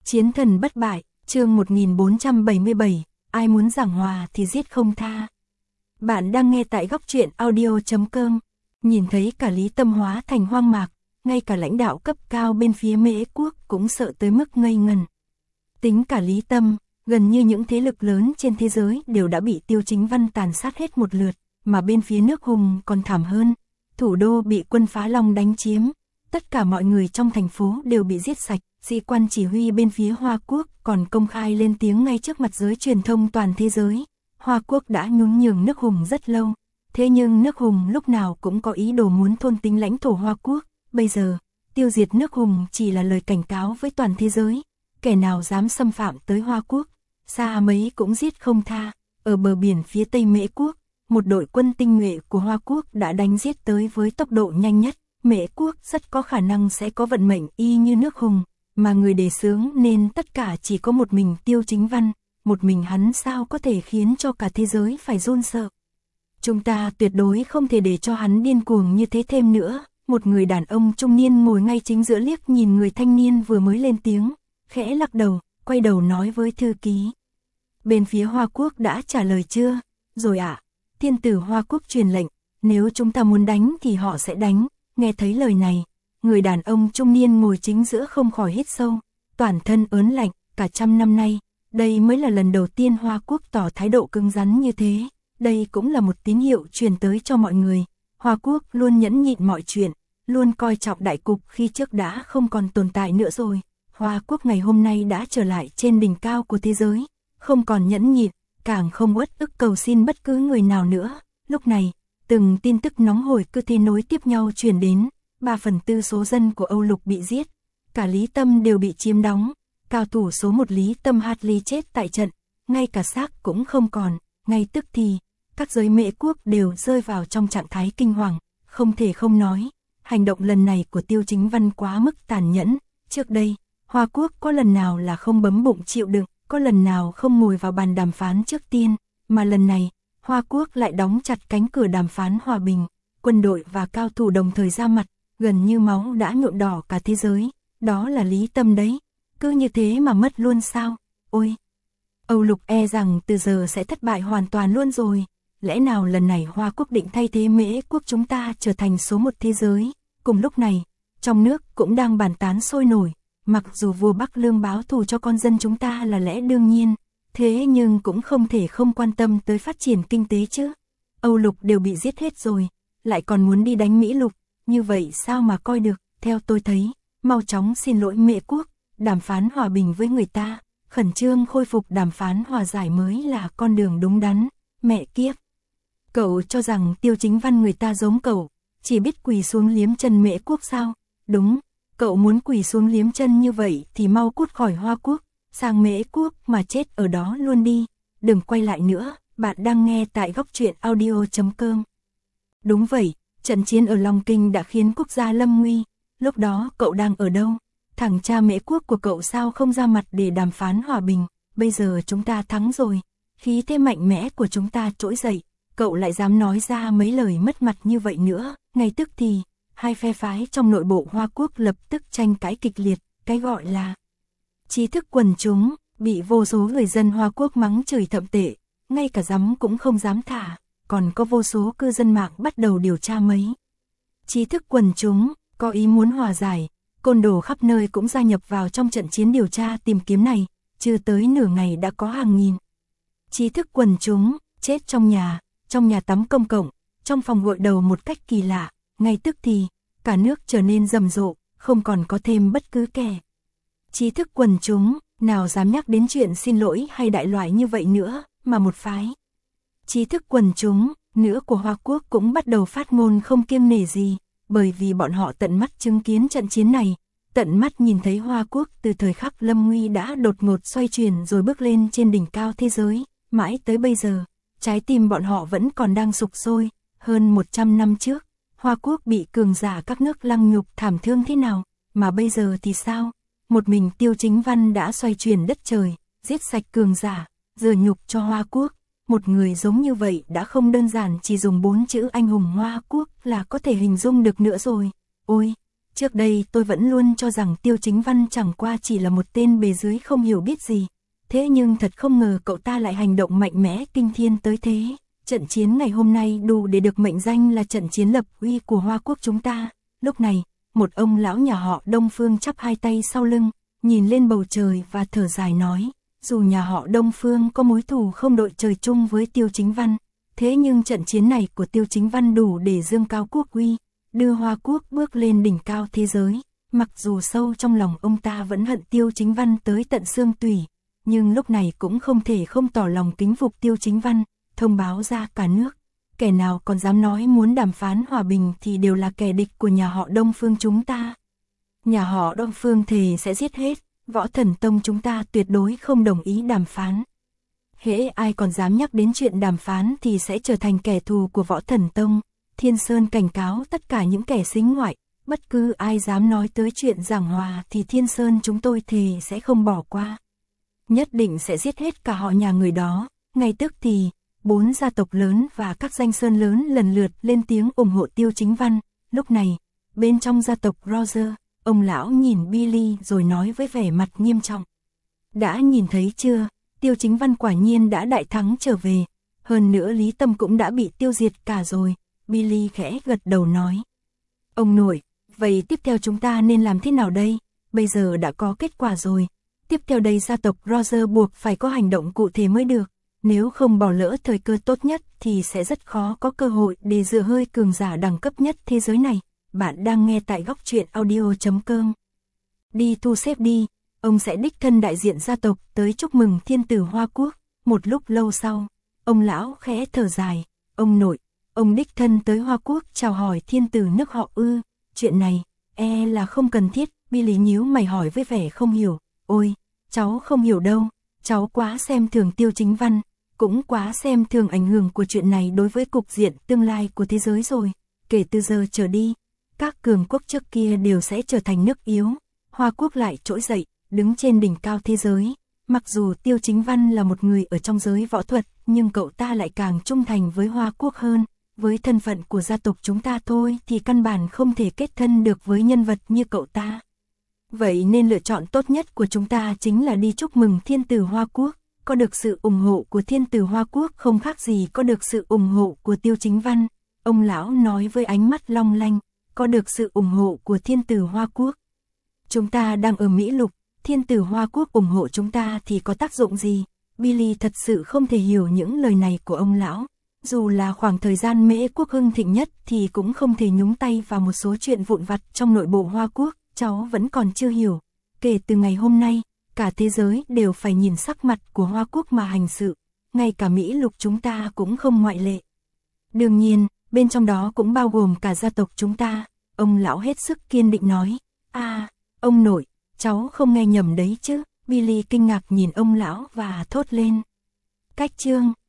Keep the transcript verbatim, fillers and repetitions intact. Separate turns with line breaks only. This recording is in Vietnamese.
Chiến thần bất bại, chương một nghìn bốn trăm bảy mươi bảy, ai muốn giảng hòa thì giết không tha. Bạn đang nghe tại góc truyện audio chấm com. Nhìn thấy cả Lý Tâm hóa thành hoang mạc, ngay cả lãnh đạo cấp cao bên phía Mễ Quốc cũng sợ tới mức ngây ngần. Tính cả Lý Tâm, gần như những thế lực lớn trên thế giới đều đã bị Tiêu Chính Văn tàn sát hết một lượt, mà bên phía nước Hùng còn thảm hơn. Thủ đô bị quân Phá Long đánh chiếm, tất cả mọi người trong thành phố đều bị giết sạch. Sĩ quan chỉ huy bên phía Hoa Quốc còn công khai lên tiếng ngay trước mặt giới truyền thông toàn thế giới. Hoa Quốc đã nhún nhường nước Hùng rất lâu, thế nhưng nước Hùng lúc nào cũng có ý đồ muốn thôn tính lãnh thổ Hoa Quốc. Bây giờ, tiêu diệt nước Hùng chỉ là lời cảnh cáo với toàn thế giới. Kẻ nào dám xâm phạm tới Hoa Quốc, xa mấy cũng giết không tha. Ở bờ biển phía Tây Mễ Quốc, một đội quân tinh nhuệ của Hoa Quốc đã đánh giết tới với tốc độ nhanh nhất. Mễ Quốc rất có khả năng sẽ có vận mệnh y như nước Hùng, mà người đề xướng nên tất cả chỉ có một mình Tiêu Chính Văn, một mình hắn sao có thể khiến cho cả thế giới phải run sợ. Chúng ta tuyệt đối không thể để cho hắn điên cuồng như thế thêm nữa. Một người đàn ông trung niên ngồi ngay chính giữa liếc nhìn người thanh niên vừa mới lên tiếng, khẽ lắc đầu, quay đầu nói với thư ký. Bên phía Hoa Quốc đã trả lời chưa? Rồi ạ. À, thiên tử Hoa Quốc truyền lệnh, nếu chúng ta muốn đánh thì họ sẽ đánh. Nghe thấy lời này, người đàn ông trung niên ngồi chính giữa không khỏi hít sâu, toàn thân ớn lạnh. Cả trăm năm nay, đây mới là lần đầu tiên Hoa Quốc tỏ thái độ cứng rắn như thế. Đây cũng là một tín hiệu truyền tới cho mọi người. Hoa Quốc luôn nhẫn nhịn mọi chuyện, luôn coi trọng đại cục khi trước đã không còn tồn tại nữa rồi. Hoa Quốc ngày hôm nay đã trở lại trên đỉnh cao của thế giới, không còn nhẫn nhịn, càng không uất ức cầu xin bất cứ người nào nữa. Lúc này, từng tin tức nóng hổi cứ thế nối tiếp nhau truyền đến. Ba phần tư số dân của Âu Lục bị giết, cả Lý Tâm đều bị chiếm đóng. Cao thủ số một Lý Tâm Hartley chết tại trận, ngay cả xác cũng không còn. Ngay tức thì, các giới Mễ Quốc đều rơi vào trong trạng thái kinh hoàng. Không thể không nói, hành động lần này của Tiêu Chính Văn quá mức tàn nhẫn. Trước đây, Hoa Quốc có lần nào là không bấm bụng chịu đựng, có lần nào không ngồi vào bàn đàm phán trước tiên, mà lần này, Hoa Quốc lại đóng chặt cánh cửa đàm phán hòa bình. Quân đội và cao thủ đồng thời ra mặt, gần như máu đã nhuộm đỏ cả thế giới. Đó là Lý Tâm đấy, cứ như thế mà mất luôn sao? Ôi! Âu Lục e rằng từ giờ sẽ thất bại hoàn toàn luôn rồi. Lẽ nào lần này Hoa Quốc định thay thế Mễ Quốc chúng ta trở thành số một thế giới? Cùng lúc này, trong nước cũng đang bàn tán sôi nổi. Mặc dù vua Bắc Lương báo thù cho con dân chúng ta là lẽ đương nhiên, thế nhưng cũng không thể không quan tâm tới phát triển kinh tế chứ. Âu Lục đều bị giết hết rồi, lại còn muốn đi đánh Mỹ Lục, như vậy sao mà coi được? Theo tôi thấy, mau chóng xin lỗi Mễ Quốc, đàm phán hòa bình với người ta, khẩn trương khôi phục đàm phán hòa giải mới là con đường đúng đắn. Mẹ kiếp! Cậu cho rằng Tiêu Chính Văn người ta giống cậu, chỉ biết quỳ xuống liếm chân Mễ Quốc sao? Đúng, cậu muốn quỳ xuống liếm chân như vậy thì mau cút khỏi Hoa Quốc, sang Mễ Quốc mà chết ở đó luôn đi. Đừng quay lại nữa, bạn đang nghe tại góc truyện audio chấm com. Đúng vậy, trận chiến ở Long Kinh đã khiến quốc gia lâm nguy. Lúc đó cậu đang ở đâu? Thằng cha Mễ Quốc của cậu sao không ra mặt để đàm phán hòa bình? Bây giờ chúng ta thắng rồi, khí thế mạnh mẽ của chúng ta trỗi dậy, cậu lại dám nói ra mấy lời mất mặt như vậy nữa. Ngay tức thì, hai phe phái trong nội bộ Hoa Quốc lập tức tranh cãi kịch liệt. Cái gọi là trí thức quần chúng bị vô số người dân Hoa Quốc mắng chửi thậm tệ, ngay cả dám cũng không dám thả. Còn có vô số cư dân mạng bắt đầu điều tra mấy trí thức quần chúng có ý muốn hòa giải. Côn đồ khắp nơi cũng gia nhập vào trong trận chiến điều tra tìm kiếm này. Chưa tới nửa ngày đã có hàng nghìn trí thức quần chúng chết trong nhà, trong nhà tắm công cộng, trong phòng gội đầu một cách kỳ lạ. Ngay tức thì, cả nước trở nên rầm rộ, không còn có thêm bất cứ kẻ trí thức quần chúng nào dám nhắc đến chuyện xin lỗi hay đại loại như vậy nữa, mà một phái trí thức quần chúng nữa của Hoa Quốc cũng bắt đầu phát ngôn không kiêng nể gì, bởi vì bọn họ tận mắt chứng kiến trận chiến này, tận mắt nhìn thấy Hoa Quốc từ thời khắc lâm nguy đã đột ngột xoay chuyển rồi bước lên trên đỉnh cao thế giới. Mãi tới bây giờ, trái tim bọn họ vẫn còn đang sục sôi. Hơn một trăm năm trước, Hoa Quốc bị cường giả các nước lăng nhục thảm thương thế nào, mà bây giờ thì sao? Một mình Tiêu Chính Văn đã xoay chuyển đất trời, giết sạch cường giả, rửa nhục cho Hoa Quốc. Một người giống như vậy đã không đơn giản chỉ dùng bốn chữ anh hùng Hoa Quốc là có thể hình dung được nữa rồi. Ôi, Trước đây tôi vẫn luôn cho rằng Tiêu Chính Văn chẳng qua chỉ là một tên bề dưới không hiểu biết gì. Thế nhưng thật không ngờ cậu ta lại hành động mạnh mẽ kinh thiên tới thế. Trận chiến ngày hôm nay đủ để được mệnh danh là trận chiến lập uy của Hoa Quốc chúng ta. Lúc này, một ông lão nhà họ Đông Phương chắp hai tay sau lưng, nhìn lên bầu trời và thở dài nói, dù nhà họ Đông Phương có mối thù không đội trời chung với Tiêu Chính Văn, thế nhưng trận chiến này của Tiêu Chính Văn đủ để dương cao quốc uy, đưa Hoa Quốc bước lên đỉnh cao thế giới. Mặc dù sâu trong lòng ông ta vẫn hận Tiêu Chính Văn tới tận xương tủy, nhưng lúc này cũng không thể không tỏ lòng kính phục Tiêu Chính Văn, thông báo ra cả nước. Kẻ nào còn dám nói muốn đàm phán hòa bình thì đều là kẻ địch của nhà họ Đông Phương chúng ta. Nhà họ Đông Phương thề sẽ giết hết, Võ Thần Tông chúng ta tuyệt đối không đồng ý đàm phán. Hễ ai còn dám nhắc đến chuyện đàm phán thì sẽ trở thành kẻ thù của Võ Thần Tông. Thiên Sơn cảnh cáo tất cả những kẻ sính ngoại, bất cứ ai dám nói tới chuyện giảng hòa thì Thiên Sơn chúng tôi thề sẽ không bỏ qua. Nhất định sẽ giết hết cả họ nhà người đó. Ngay tức thì, bốn gia tộc lớn và các danh sơn lớn lần lượt lên tiếng ủng hộ Tiêu Chính Văn. Lúc này, bên trong gia tộc Roger, ông lão nhìn Billy rồi nói với vẻ mặt nghiêm trọng. Đã nhìn thấy chưa, Tiêu Chính Văn quả nhiên đã đại thắng trở về. Hơn nữa Lý Tâm cũng đã bị tiêu diệt cả rồi. Billy khẽ gật đầu nói. Ông nội, vậy tiếp theo chúng ta nên làm thế nào đây? Bây giờ đã có kết quả rồi. Tiếp theo đây gia tộc Roger buộc phải có hành động cụ thể mới được. Nếu không bỏ lỡ thời cơ tốt nhất thì sẽ rất khó có cơ hội để dựa hơi cường giả đẳng cấp nhất thế giới này. Bạn đang nghe tại góc truyện audio chấm com. Đi thu xếp đi, ông sẽ đích thân đại diện gia tộc tới chúc mừng thiên tử Hoa Quốc. Một lúc lâu sau, ông lão khẽ thở dài. Ông nội, ông đích thân tới Hoa Quốc chào hỏi thiên tử nước họ ư? Chuyện này, e là không cần thiết. Billy nhíu mày hỏi với vẻ không hiểu. Ôi, cháu không hiểu đâu, cháu quá xem thường Tiêu Chính Văn, cũng quá xem thường ảnh hưởng của chuyện này đối với cục diện tương lai của thế giới rồi. Kể từ giờ trở đi, các cường quốc trước kia đều sẽ trở thành nước yếu, Hoa Quốc lại trỗi dậy, đứng trên đỉnh cao thế giới. Mặc dù Tiêu Chính Văn là một người ở trong giới võ thuật, nhưng cậu ta lại càng trung thành với Hoa Quốc hơn. Với thân phận của gia tộc chúng ta thôi thì căn bản không thể kết thân được với nhân vật như cậu ta. Vậy nên lựa chọn tốt nhất của chúng ta chính là đi chúc mừng thiên tử Hoa Quốc. Có được sự ủng hộ của thiên tử Hoa Quốc không khác gì có được sự ủng hộ của Tiêu Chính Văn. Ông lão nói với ánh mắt long lanh, có được sự ủng hộ của thiên tử Hoa Quốc. Chúng ta đang ở Mỹ Lục, thiên tử Hoa Quốc ủng hộ chúng ta thì có tác dụng gì? Billy thật sự không thể hiểu những lời này của ông lão. Dù là khoảng thời gian Mễ Quốc hưng thịnh nhất thì cũng không thể nhúng tay vào một số chuyện vụn vặt trong nội bộ Hoa Quốc. Cháu vẫn còn chưa hiểu. Kể từ ngày hôm nay, cả thế giới đều phải nhìn sắc mặt của Hoa Quốc mà hành sự. Ngay cả Mỹ Lục chúng ta cũng không ngoại lệ. Đương nhiên, bên trong đó cũng bao gồm cả gia tộc chúng ta. Ông lão hết sức kiên định nói. À, ông nội, cháu không nghe nhầm đấy chứ. Billy kinh ngạc nhìn ông lão và thốt lên. Cách chương